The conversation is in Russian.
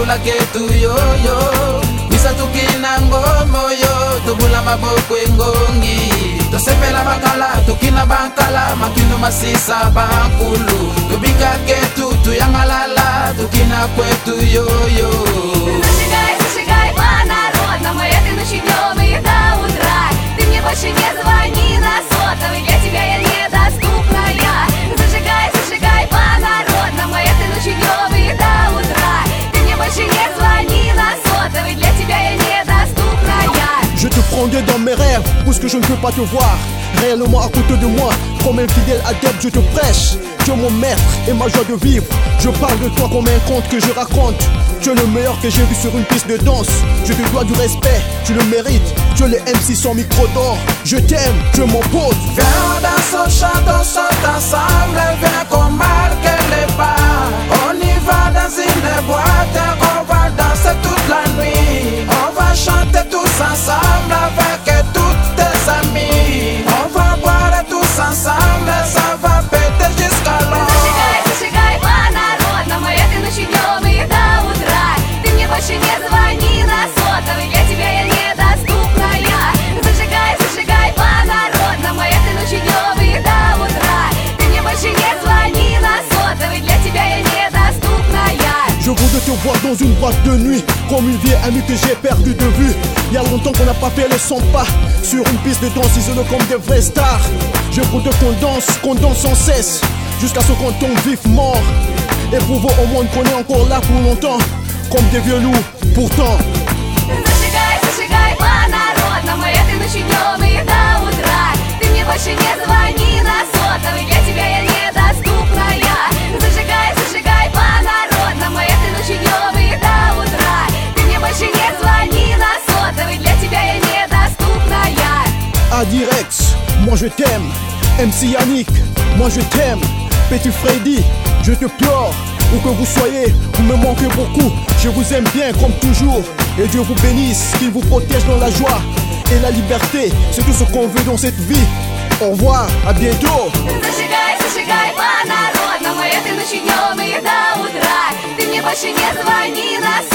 chakula ketu yoyo. Bisa tukina ngomoyo, tubula mabokwe ngongi. Tosepela bakala, tukina bankala, makino masisa bankulu. Tubika ketu, tuyangalala, tukina kwetu yoyo. Зажигай, зажигай по-народному, этой ночью днем и до утра. Ты мне больше не звони на сотовый, для тебя я недоступная. Зажигай, зажигай по-народному, этой ночью днем и до утра. Ты мне больше не звони на сотовый, для тебя я недоступная. Je te prendrai dans mes rêves, puisque je ne peux pas te voir réellement à côté de moi. Comme un fidèle adepte, je te prêche. Tu es mon maître et ma joie de vivre. Je parle de toi comme un conte que je raconte. Tu es le meilleur que j'ai vu sur une piste de danse. Je te dois du respect, tu le mérites. Tu es le MC sans micro d'or. Je t'aime, tu es mon pote. Viens, on danse, on chante, on saute ensemble. Viens qu'on marque les pas. On y va dans une boîte, on va danser toute la nuit. On va chanter tous ensemble avec toutes tes amis. On va boire tous ensemble, ça va péter jusqu'à l'eau. Зажигай, зажигай по-народному, этой ночью днем и до утра. Ты мне больше не звони на сотовый, для тебя я недоступная. Зажигай, зажигай по-народному, этой ночью днем и до утра. Ты мне больше не звони на сотовый, для тебя я недоступная. Je voudrais te voir dans une boîte de nuit, comme une vieille amie que j'ai perdue de vue. Il y a longtemps qu'on n'a pas fait les 100 pas sur une piste de danse isolée comme des vrais stars. Je voudrais qu'on danse sans cesse, jusqu'à ce qu'on tombe vif mort. Et prouver au monde qu'on est encore là pour longtemps, comme des vieux loups, pourtant. Зажигай, зажигай по-народному, этой ночью днем и до утра. Ты мне больше не звони на сотовый, для тебя я недоступная. Зажигай, зажигай по-народному, этой ночью днем и до утра. Ты мне больше не звони на сотовый, для тебя я недоступная. À direct, moi je t'aime. MC Yannick, moi je t'aime. Petit Freddy, je te pleure. Où que vous soyez, vous me manquez beaucoup. Je vous aime bien comme toujours. Et Dieu vous bénisse, qu'il vous protège dans la joie et la liberté. C'est tout ce qu'on veut dans cette vie. Au revoir, à bientôt. Зажигай, зажигай по-народному, этой ночью днем и до утра. Ты мне больше не звони на